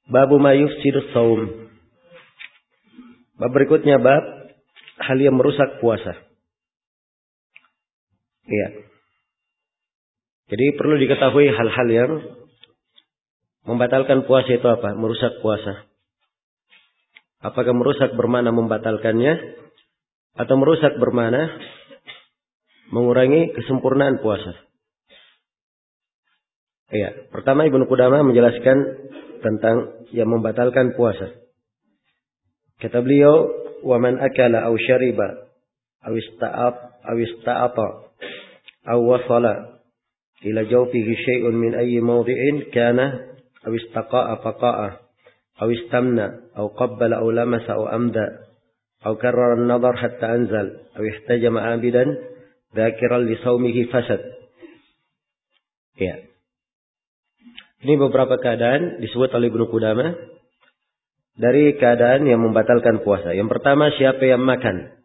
Babu ma yufsidus shaum. Bab berikutnya bab hal yang merusak puasa. Iya. Jadi perlu diketahui hal-hal yang membatalkan puasa itu apa? Merusak puasa. Apakah merusak bermakna membatalkannya atau merusak bermakna mengurangi kesempurnaan puasa? Iya. Pertama Ibnu Qudamah menjelaskan tentang yang membatalkan puasa. Kata beliau, "Wa man akala aw syariba aw ista'ata aw wasala ila jawfihi syai'un min ayyi mawdi'in kana aw istaqa'a faqa'a aw istamna aw qabbala aw lamasa aw amda aw karrara an-nadhar hatta anzal aw ihtajama 'abidan dhakiran li shaumihi fasad." Ya. Ini beberapa keadaan disebut oleh Ibnu Qudamah dari keadaan yang membatalkan puasa. Yang pertama, siapa yang makan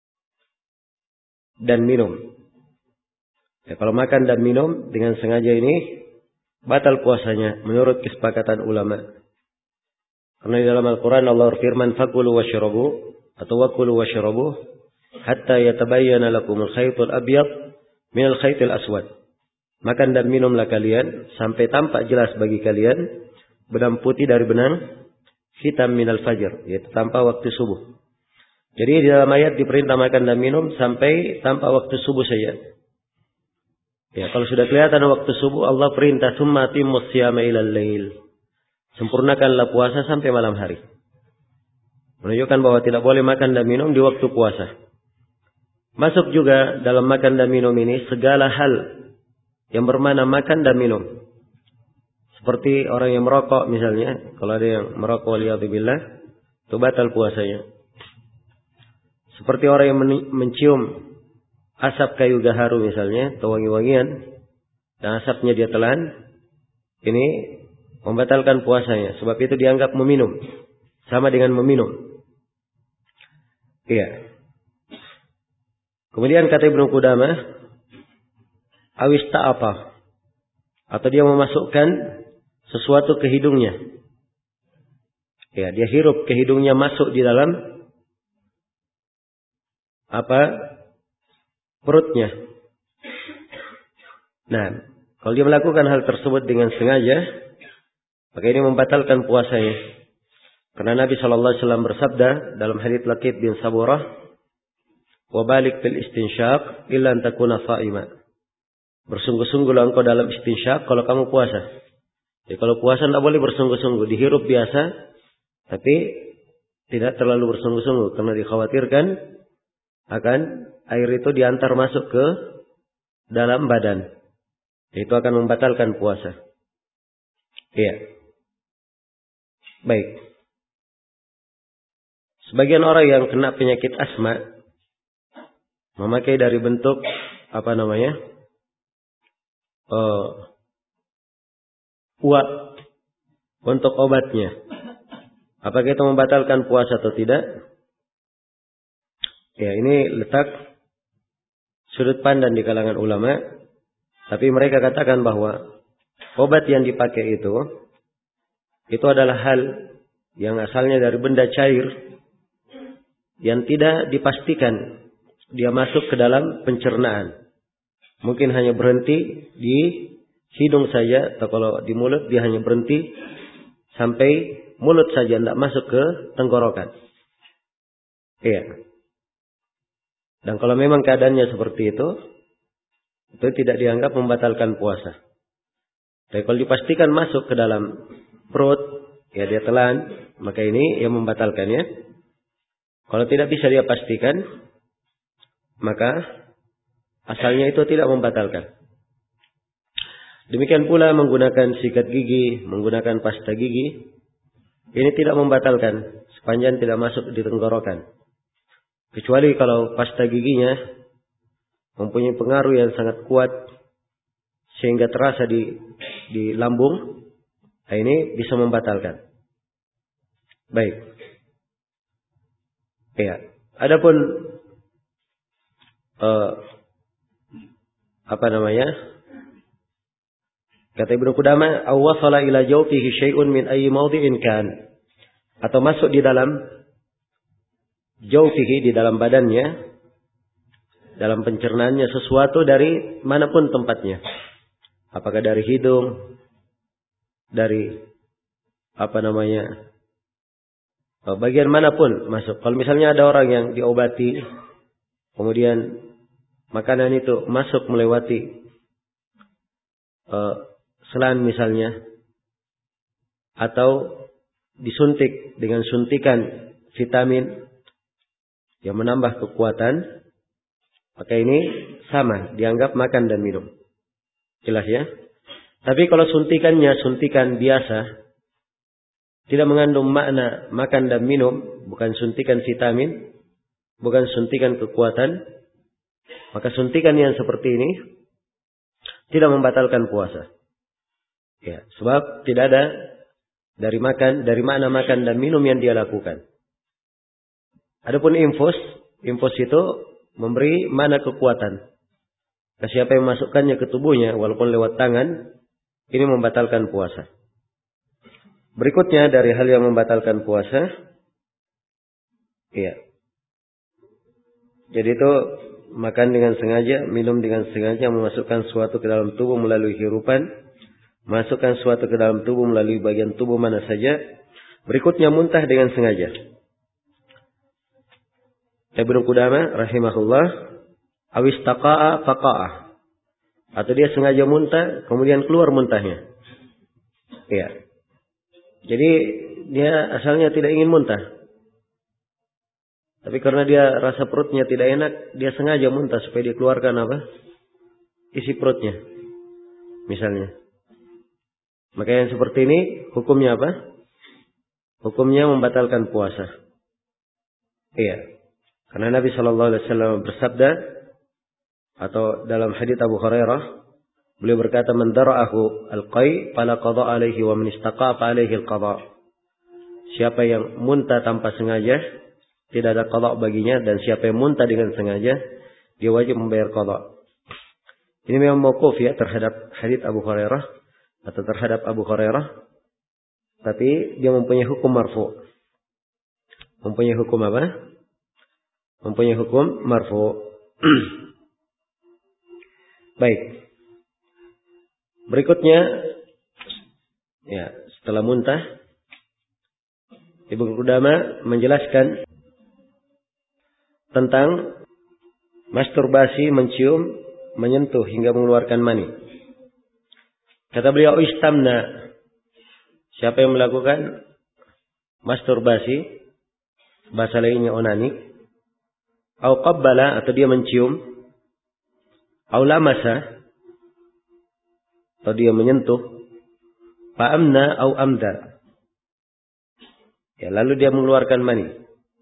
dan minum. Ya, kalau makan dan minum dengan sengaja ini batal puasanya menurut kesepakatan ulama. Karena di dalam Al-Quran Allah berfirman, "Fakulu washrabu" atau "Wakulu washrabu hatta yatabayyana lakumul khaytul abyad minal khaytil aswad." Makan dan minumlah kalian sampai tampak jelas bagi kalian benang putih dari benang hitam minal fajr, yaitu tanpa waktu subuh. Jadi di dalam ayat diperintah makan dan minum sampai tanpa waktu subuh saja. Ya, kalau sudah kelihatan waktu subuh, Allah perintah summa atimmus siyama ilal lail. Sempurnakanlah puasa sampai malam hari. Menunjukkan bahwa tidak boleh makan dan minum di waktu puasa. Masuk juga dalam makan dan minum ini segala hal yang bermakna makan dan minum. Seperti orang yang merokok misalnya. Kalau ada yang merokok waliyadzubillah, itu batal puasanya. Seperti orang yang mencium asap kayu gaharu misalnya, atau wangi-wangian, dan asapnya dia telan, ini membatalkan puasanya. Sebab itu dianggap meminum. Sama dengan meminum. Iya. Kemudian kata Ibnu Qudamah, awis ta'apa, atau dia memasukkan sesuatu ke hidungnya. Ya, dia hirup ke hidungnya, masuk di dalam perutnya. Nah, kalau dia melakukan hal tersebut dengan sengaja, maka ini membatalkan puasanya. Karena Nabi SAW bersabda dalam hadits Laqit bin Saburah, "Wa balik fil istinsyaq illa an takuna sha'ima." Bersungguh-sungguhlah engkau dalam istinsyak kalau kamu puasa. Jadi kalau puasa tidak boleh bersungguh-sungguh. Dihirup biasa, tapi tidak terlalu bersungguh-sungguh. Karena dikhawatirkan akan air itu diantar masuk ke dalam badan. Itu akan membatalkan puasa. Iya. Baik. Sebagian orang yang kena penyakit asma memakai dari bentuk uap untuk obatnya. Apakah itu membatalkan puasa atau tidak? Ya, ini letak sudut pandang di kalangan ulama. Tapi mereka katakan bahwa obat yang dipakai itu adalah hal yang asalnya dari benda cair yang tidak dipastikan dia masuk ke dalam pencernaan. Mungkin hanya berhenti di hidung saja, atau kalau di mulut dia hanya berhenti sampai mulut saja, tidak masuk ke tenggorokan. Iya. Dan kalau memang keadaannya seperti itu tidak dianggap membatalkan puasa. Tapi kalau dipastikan masuk ke dalam perut, ya dia telan, maka ini yang membatalkannya. Kalau tidak bisa dia pastikan, maka asalnya itu tidak membatalkan. Demikian pula menggunakan sikat gigi, menggunakan pasta gigi, ini tidak membatalkan sepanjang tidak masuk di tenggorokan. Kecuali kalau pasta giginya mempunyai pengaruh yang sangat kuat sehingga terasa di lambung, nah ini bisa membatalkan. Baik. Ya, adapun Kata Ibnu Qudamah, aw wasala ila jawfihi syai'un min ayyi mawdi'in kan. Atau masuk di dalam jawfihi, di dalam badannya, dalam pencernaannya sesuatu dari manapun tempatnya. Apakah dari hidung, dari bagian manapun masuk. Kalau misalnya ada orang yang diobati, kemudian makanan itu masuk melewati selang misalnya, atau disuntik dengan suntikan vitamin yang menambah kekuatan, maka ini sama, dianggap makan dan minum. Jelas ya? Tapi kalau suntikannya suntikan biasa, tidak mengandung makna makan dan minum, bukan suntikan vitamin, bukan suntikan kekuatan, maka suntikan yang seperti ini tidak membatalkan puasa. Ya, sebab tidak ada dari makna makan dan minum yang dia lakukan. Adapun infus itu memberi makna kekuatan. Siapa yang memasukkannya ke tubuhnya walaupun lewat tangan, ini membatalkan puasa. Berikutnya dari hal yang membatalkan puasa, iya. Jadi itu makan dengan sengaja, minum dengan sengaja, memasukkan sesuatu ke dalam tubuh melalui hirupan, masukkan sesuatu ke dalam tubuh melalui bagian tubuh mana saja. Berikutnya muntah dengan sengaja. Ibnu Qudamah rahimahullah, awistaqa'a faqa'a. Atau dia sengaja muntah, kemudian keluar muntahnya. Iya. Jadi dia asalnya tidak ingin muntah. Tapi karena dia rasa perutnya tidak enak, dia sengaja muntah supaya dikeluarkan isi perutnya. Misalnya. Maka yang seperti ini hukumnya apa? Hukumnya membatalkan puasa. Iya. Karena Nabi sallallahu alaihi wasallam bersabda, atau dalam hadits Abu Hurairah, beliau berkata, "Man dara'ahu al-qai fala qada alaihi wa man istaqa fa alaihi al-qada." Siapa yang muntah tanpa sengaja, tidak ada qada baginya, dan siapa yang muntah dengan sengaja, dia wajib membayar qada. Ini memang mauquf ya terhadap hadits Abu Hurairah atau terhadap Abu Hurairah, tapi dia mempunyai hukum marfu. Mempunyai hukum apa? Mempunyai hukum marfu. Baik. Berikutnya, ya, setelah muntah, Ibnu Qudamah menjelaskan tentang masturbasi, mencium, menyentuh hingga mengeluarkan mani. Kata beliau, istamna. Siapa yang melakukan masturbasi, bahasa lainnya onani, au qabbala, atau dia mencium, au lamasa, atau dia menyentuh, fa'amna au amda, ya, lalu dia mengeluarkan mani.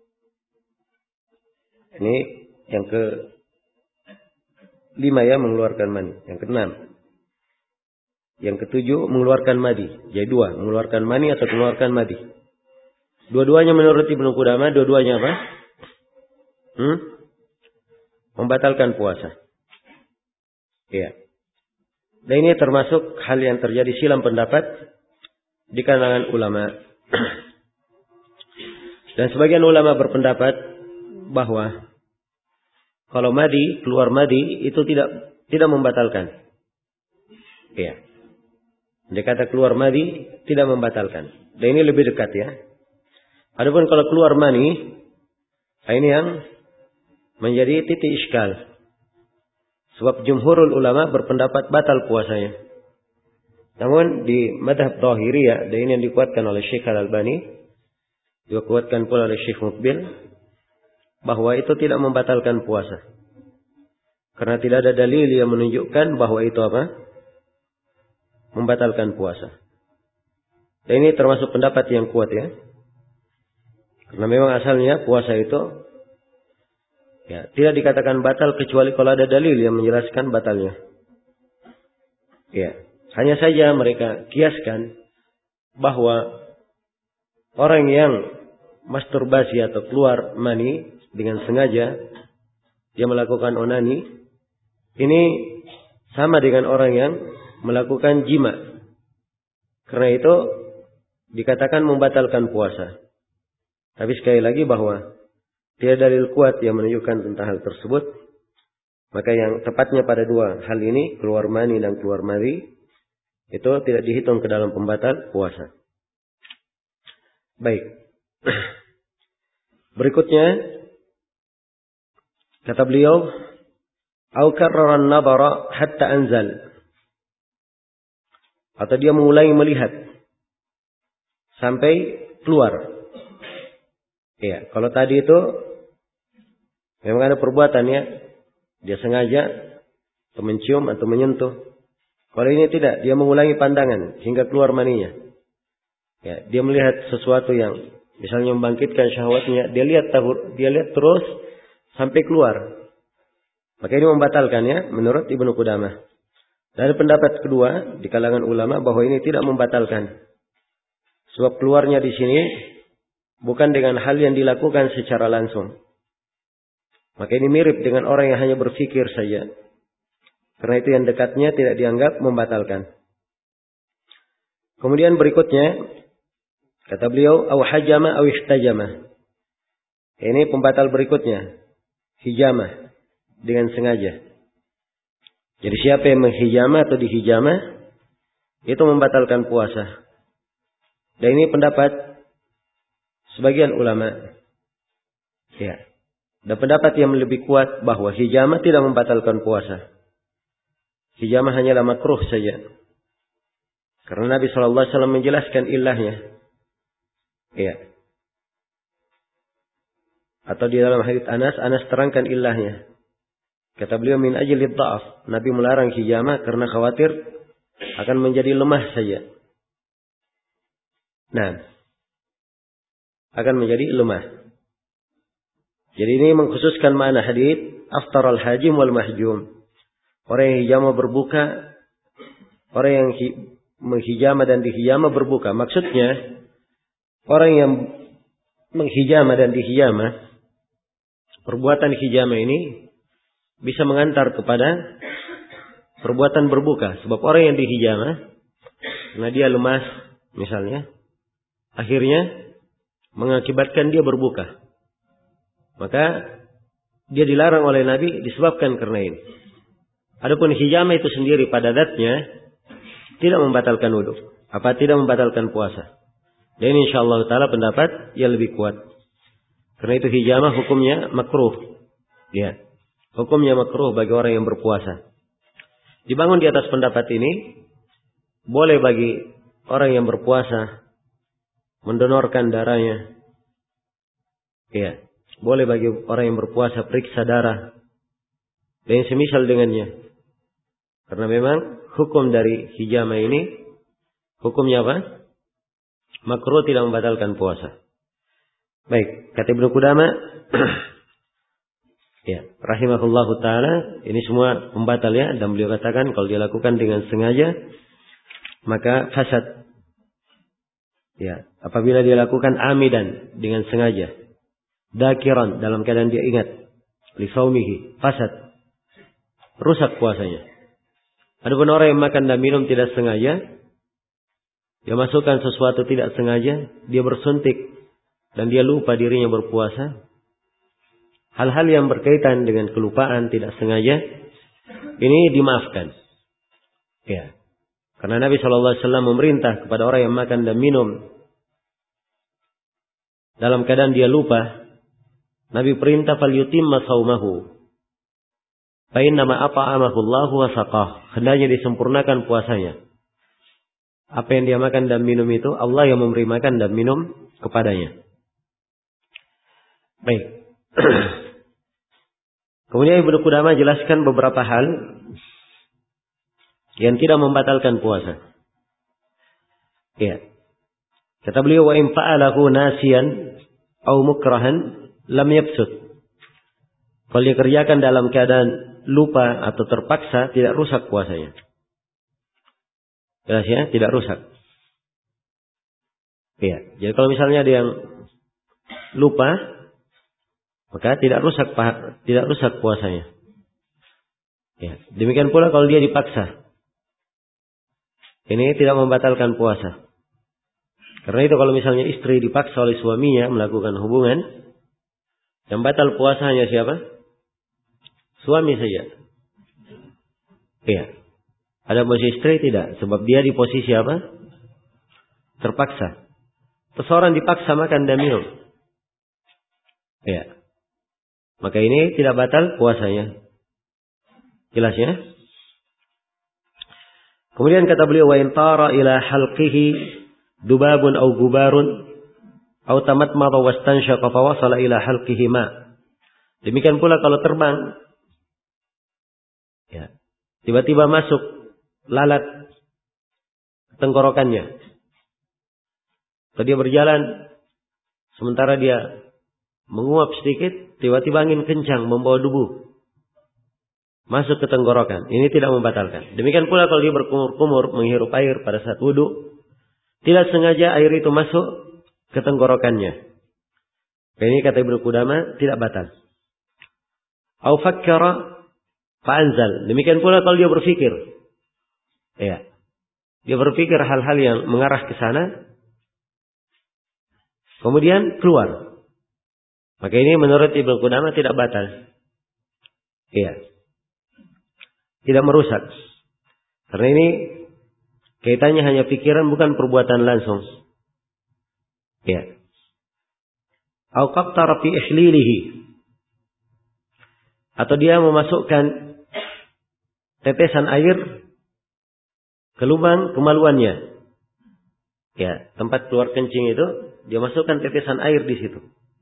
Ini yang ke-5 ya, mengeluarkan mani. Yang ke-6. Yang ke-7 mengeluarkan madi. Jadi 2, mengeluarkan mani atau mengeluarkan madi. Dua-duanya menurut Ibnu Qudamah, dua-duanya apa? Membatalkan puasa. Iya. Dan ini termasuk hal yang terjadi silang pendapat di kalangan ulama. Dan sebagian ulama berpendapat bahwa kalau madi, keluar madi itu tidak membatalkan. Iya. Dia kata keluar madi tidak membatalkan. Dan ini lebih dekat ya. Adapun kalau keluar mani, ini yang menjadi titik iskal. Sebab jumhurul ulama berpendapat batal puasanya. Namun di madhab Dhahiriyah, dan ini yang dikuatkan oleh Syekh Al-Albani, juga kuatkan pula oleh Syekh Muqbil, bahwa itu tidak membatalkan puasa. Karena tidak ada dalil yang menunjukkan bahwa itu apa? Membatalkan puasa. Dan ini termasuk pendapat yang kuat ya. Karena memang asalnya puasa itu ya, tidak dikatakan batal kecuali kalau ada dalil yang menjelaskan batalnya. Ya, hanya saja mereka kiaskan bahwa orang yang masturbasi atau keluar mani dengan sengaja, dia melakukan onani, ini sama dengan orang yang melakukan jima Karena itu dikatakan membatalkan puasa. Tapi sekali lagi bahwa tidak dalil kuat yang menunjukkan tentang hal tersebut. Maka yang tepatnya pada dua hal ini, keluar mani dan keluar madhi, itu tidak dihitung ke dalam pembatal puasa. Baik. Berikutnya, kata beliau, "Au karrara an-nadhara hatta anzal." Atau dia mengulangi melihat sampai keluar. Ya, kalau tadi itu memang ada perbuatannya, dia sengaja atau mencium atau menyentuh. Kalau ini tidak, dia mengulangi pandangan hingga keluar maninya. Ya, dia melihat sesuatu yang misalnya membangkitkan syahwatnya, dia lihat terus sampai keluar. Maka ini membatalkannya menurut Ibnu Qudamah. Dari pendapat kedua di kalangan ulama bahwa ini tidak membatalkan. Sebab keluarnya di sini bukan dengan hal yang dilakukan secara langsung. Maka ini mirip dengan orang yang hanya berpikir saja. Karena itu yang dekatnya tidak dianggap membatalkan. Kemudian berikutnya, kata beliau, "Aw hajama aw ihtajama." Ini pembatal berikutnya. Hijamah, dengan sengaja. Jadi siapa yang menghijamah atau dihijamah, itu membatalkan puasa. Dan ini pendapat sebagian ulama. Ya. Dan pendapat yang lebih kuat bahwa hijamah tidak membatalkan puasa. Hijamah hanyalah makruh saja. Karena Nabi SAW menjelaskan ilahnya. Ya. Atau di dalam hadits Anas terangkan ilahnya. Kata beliau, min ajli dha'af. Nabi melarang hijamah karena khawatir akan menjadi lemah saja. Nah, akan menjadi lemah. Jadi ini mengkhususkan makna hadits aftar al-hajim wal mahjum. Orang yang hijamah berbuka, orang yang menghijamah dan dihijamah berbuka. Maksudnya, orang yang menghijamah dan dihijamah, perbuatan hijamah ini bisa mengantar kepada perbuatan berbuka. Sebab orang yang dihijamah, karena dia lemas misalnya, akhirnya mengakibatkan dia berbuka. Maka dia dilarang oleh Nabi disebabkan karena ini. Adapun hijamah itu sendiri pada zatnya tidak membatalkan wudu. Apa tidak membatalkan puasa. Dan insyaallah ta'ala pendapat yang lebih kuat. Karena itu hijamah hukumnya makruh. Ya. Hukumnya makruh bagi orang yang berpuasa. Dibangun di atas pendapat ini, boleh bagi orang yang berpuasa mendonorkan darahnya. Ya, boleh bagi orang yang berpuasa periksa darah. Dan semisal dengannya. Karena memang hukum dari hijamah ini, hukumnya apa? Makruh, tidak membatalkan puasa. Baik, kata Ibnu Qudamah, ya, rahimahullahu ta'ala, ini semua pembatal ya. Dan beliau katakan kalau dia lakukan dengan sengaja, maka fasad. Ya, apabila dia lakukan amidan, dengan sengaja. Dakiran, dalam keadaan dia ingat. Li saumihi, fasad. Rusak puasanya. Adapun orang yang makan dan minum tidak sengaja, dia masukkan sesuatu tidak sengaja, dia bersuntik, dan dia lupa dirinya berpuasa. Hal-hal yang berkaitan dengan kelupaan tidak sengaja, ini dimaafkan. Ya. Karena Nabi SAW memerintah kepada orang yang makan dan minum dalam keadaan dia lupa. Nabi perintah falyutimma shaumahu. Fa inna ma at'amahu Allahu wa saqah. Hendaknya disempurnakan puasanya. Apa yang dia makan dan minum itu Allah yang memberi makan dan minum kepadanya. Baik. Kemudian Ibnu Qudamah jelaskan beberapa hal yang tidak membatalkan puasa. Ya. Kata beliau, wa in fa'alahu nasiyan au mukrahan lam yafsud. Kalau dia kerjakan dalam keadaan lupa atau terpaksa, tidak rusak puasanya. Jelas ya, tidak rusak. Ya. Jadi kalau misalnya dia yang lupa, maka tidak rusak puasanya. Ya, demikian pula kalau dia dipaksa. Ini tidak membatalkan puasa. Karena itu kalau misalnya istri dipaksa oleh suaminya melakukan hubungan, yang batal puasa hanya siapa? Suami saja. Iya. Ada posisi istri tidak, sebab dia di posisi apa? Terpaksa. Seseorang dipaksa makan dan minum. Iya. Maka ini tidak batal puasanya. Jelas ya? Kemudian kata beliau, wa in tara ila halqihi dubabun aw gubarun aw tamatmada wastanshaqa fa wasala ila halqihi ma. Demikian pula kalau terbang, ya, tiba-tiba masuk lalat tenggorokannya. Kalau dia berjalan, sementara dia menguap sedikit, tiba-tiba angin kencang membawa debu masuk ke tenggorokan. Ini tidak membatalkan. Demikian pula kalau dia berkumur-kumur menghirup air pada saat wudu, tidak sengaja air itu masuk ke tenggorokannya. Ini kata Ibnu Qudamah tidak batal. Au fakkara fa'anzal. Demikian pula kalau dia berpikir. Ya. Dia berpikir hal-hal yang mengarah ke sana, kemudian keluar. Maka ini menurut Ibnu Qudamah tidak batal. Iya. Tidak merusak. Karena ini kaitannya hanya pikiran, bukan perbuatan langsung. Ya. Au qattara fi ihlilihi. Atau dia memasukkan tetesan air ke lubang kemaluannya. Ya, tempat keluar kencing itu, dia masukkan tetesan air di situ.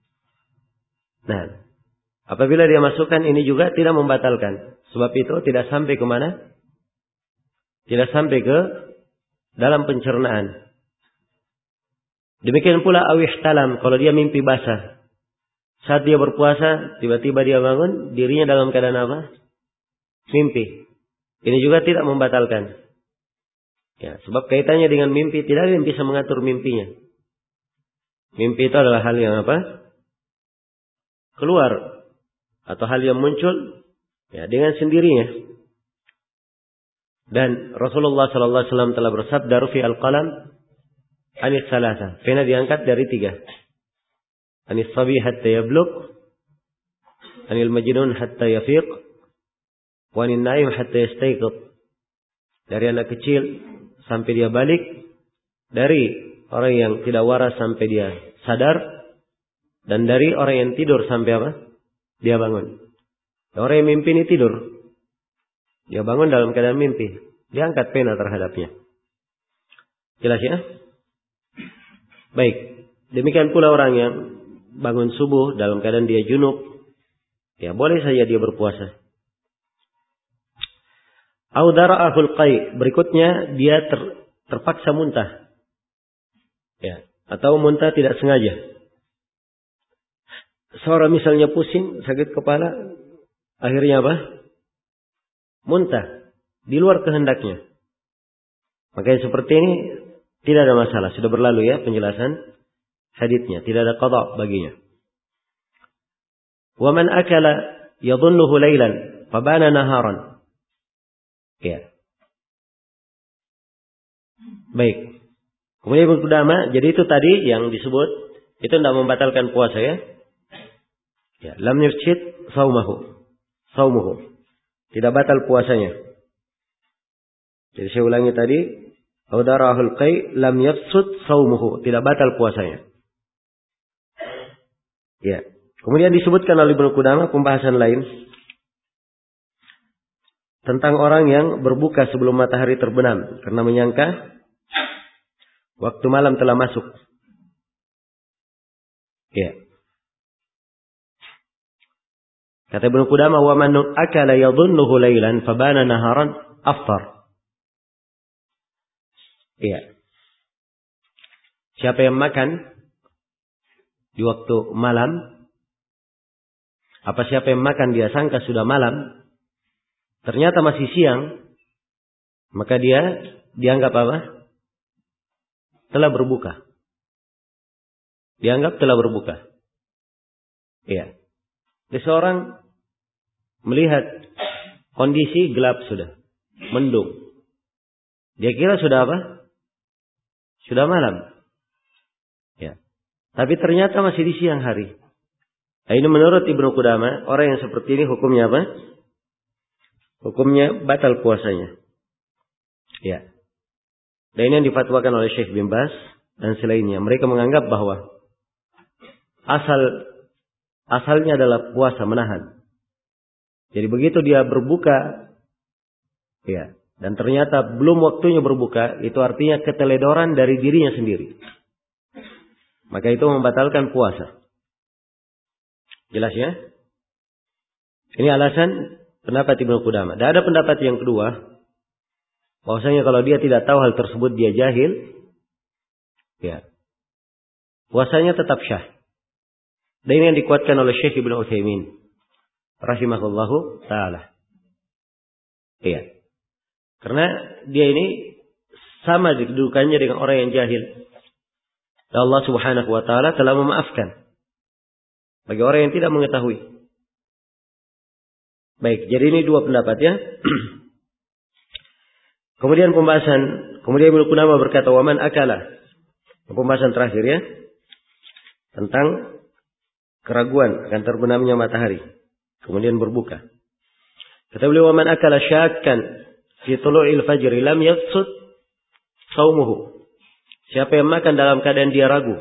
Nah, apabila dia masukkan, ini juga tidak membatalkan. Sebab itu tidak sampai ke mana? Tidak sampai ke dalam pencernaan. Demikian pula awih talam, kalau dia mimpi basah. Saat dia berpuasa, tiba-tiba dia bangun, dirinya dalam keadaan apa? Mimpi. Ini juga tidak membatalkan. Ya, sebab kaitannya dengan mimpi, tidak ada yang bisa mengatur mimpinya. Mimpi itu adalah hal yang apa? Keluar. Atau hal yang muncul ya, dengan sendirinya. Dan Rasulullah SAW telah bersabda, rufi al-qalam anis salasa. Pena diangkat dari 3. Anis sabi hatta yablugh, anil majnun hatta yafiq, wa anin naim hatta yastayqidh. Dari anak kecil sampai dia balik, dari orang yang tidak waras sampai dia sadar, dan dari orang yang tidur sampai apa? Dia bangun. Orang yang mimpi ini tidur. Dia bangun dalam keadaan mimpi. Dia angkat pena terhadapnya. Jelas ya? Baik. Demikian pula orang yang bangun subuh dalam keadaan dia junub. Ya boleh saja dia berpuasa. Au dara'ahul qai. Berikutnya dia terpaksa muntah. Ya. Atau muntah tidak sengaja. Seorang misalnya pusing, sakit kepala, akhirnya apa? Muntah. Di luar kehendaknya. Makanya seperti ini tidak ada masalah. Sudah berlalu ya penjelasan haditsnya. Tidak ada qada baginya. Wa man akala yadhunnuhu lailan fabana naharan. Ya. Baik. Kemudian Ibnu Qudamah, jadi itu tadi yang disebut, itu tidak membatalkan puasa ya. Ya, lam yufsid saumuhu. Tidak batal puasanya. Jadi saya ulangi tadi, audarahul qai lam yafsud saumuhu, tidak batal puasanya. Ya. Kemudian disebutkan oleh Ibnu Qudamah pembahasan lain tentang orang yang berbuka sebelum matahari terbenam karena menyangka waktu malam telah masuk. Ya. Kata Ibnu Qudamah, wa man akala yadhunnuhu lailan fabana naharan aftar. Iya. Siapa yang makan di waktu malam, apa siapa yang makan dia sangka sudah malam, ternyata masih siang, maka dia dianggap apa? Telah berbuka. Dianggap telah berbuka. Iya. Seseorang melihat kondisi gelap sudah, mendung. Dia kira sudah apa? Sudah malam. Ya. Tapi ternyata masih di siang hari. Nah, ini menurut Ibnu Qudamah, orang yang seperti ini hukumnya apa? Hukumnya batal puasanya. Ya. Dan ini yang difatwakan oleh Syekh bin Baz dan selainnya. Mereka menganggap bahwa asalnya adalah puasa menahan. Jadi begitu dia berbuka, ya, dan ternyata belum waktunya berbuka, itu artinya keteledoran dari dirinya sendiri. Maka itu membatalkan puasa. Jelas ya? Ini alasan pendapat Ibnu Qudamah. Dan ada pendapat yang kedua, bahwasanya kalau dia tidak tahu hal tersebut, dia jahil, ya, puasanya tetap syah. Dan ini yang dikuatkan oleh Syekh Ibnu Utsaimin rahimahullahu taala. Iya. Karena dia ini sama kedudukannya dengan orang yang jahil. Dan Allah Subhanahu wa taala telah memaafkan bagi orang yang tidak mengetahui. Baik, jadi ini dua pendapat ya. Kemudian Ibnu Qudamah berkata, "Wa man akala." Pembahasan terakhir ya, tentang keraguan akan terbenamnya matahari, kemudian berbuka. Kata beliau, "Wa man akala syakkan fi tulu'il fajr lam yafsud shaumuhu." Siapa yang makan dalam keadaan dia ragu.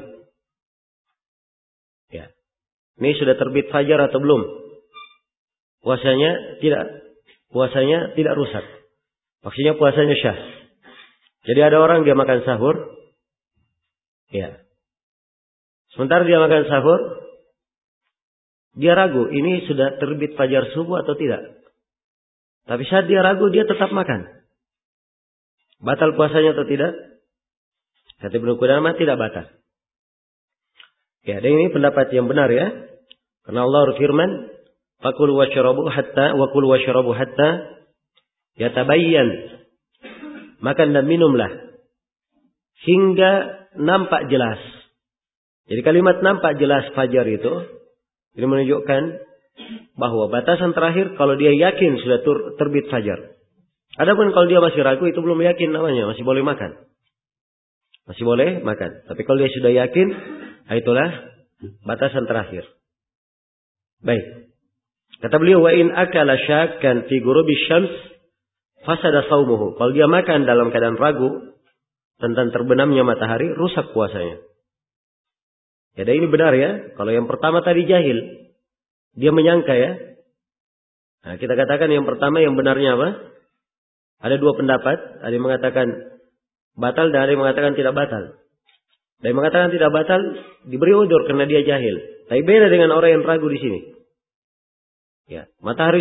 Ya. Ini sudah terbit fajar atau belum? Puasanya tidak rusak. Maksudnya puasanya syah. Jadi ada orang dia makan sahur. Ya. Sementara dia makan sahur, dia ragu, ini sudah terbit fajar subuh atau tidak. Tapi saat dia ragu, dia tetap makan. Batal puasanya atau tidak? Kata Ibnu Qudamah, tidak batal. Ya, dan ini pendapat yang benar ya. Karena Allah berfirman, "Fakulu washrabu hatta yatabayyan." Makan dan minumlah hingga nampak jelas. Jadi kalimat nampak jelas fajar itu ini menunjukkan bahwa batasan terakhir kalau dia yakin sudah terbit fajar. Adapun kalau dia masih ragu, itu belum yakin namanya, masih boleh makan. Masih boleh makan. Tapi kalau dia sudah yakin, itulah batasan terakhir. Baik. Kata beliau, "Wa in akala syakkan fi ghurubi syams fasada shaumuhu." Kalau dia makan dalam keadaan ragu tentang terbenamnya matahari, rusak puasanya. Ya, dan ini benar ya. Kalau yang pertama tadi jahil, dia menyangka ya. Nah, kita katakan yang pertama yang benarnya apa? Ada dua pendapat. Ada yang mengatakan batal dan ada yang mengatakan tidak batal. Dan yang mengatakan tidak batal diberi udzur karena dia jahil. Tapi beda dengan orang yang ragu di sini. Ya, matahari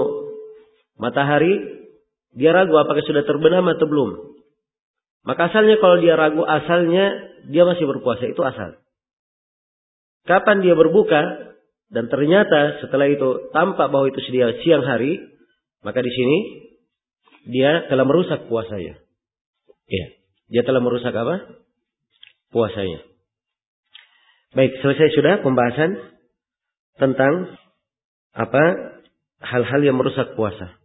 dia ragu apakah sudah terbenam atau belum. Maka asalnya kalau dia ragu, asalnya dia masih berpuasa, itu asal. Kapan dia berbuka dan ternyata setelah itu tampak bahwa itu sudah siang hari, maka di sini dia telah merusak puasanya. Ya, dia telah merusak apa? Puasanya. Baik, selesai sudah pembahasan tentang hal-hal yang merusak puasa.